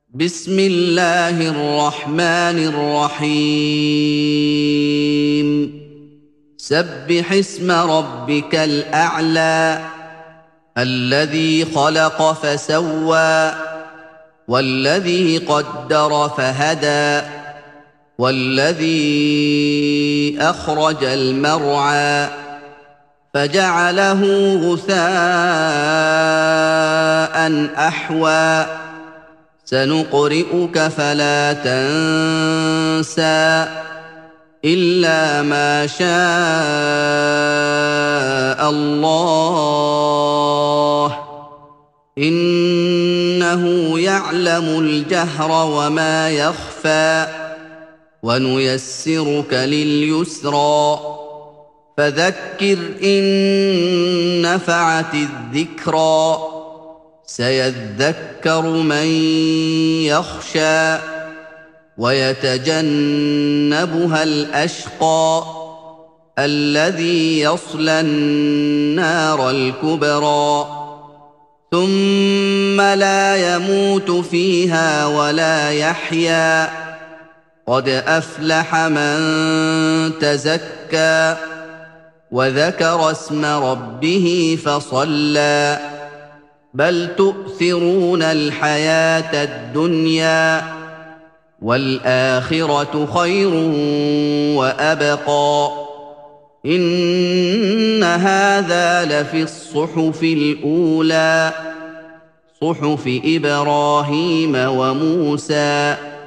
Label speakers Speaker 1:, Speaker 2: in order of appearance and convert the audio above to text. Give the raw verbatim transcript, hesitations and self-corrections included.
Speaker 1: بسم الله الرحمن الرحيم سبح اسم ربك الأعلى الذي خلق فسوى والذي قدر فهدى والذي أخرج المرعى فجعله غثاء أحوى سنقرئك فلا تنسى إلا ما شاء الله إنه يعلم الجهر وما يخفى ونيسرك لليسرى فذكر إن نفعت الذكرى سيذكر من يخشى ويتجنبها الأشقى الذي يصلى النار الكبرى ثم لا يموت فيها ولا يحيا قد أفلح من تزكى وذكر اسم ربه فصلى بل تؤثرون الحياة الدنيا والآخرة خير وأبقى إن هذا لفي الصحف الأولى صحف إبراهيم وموسى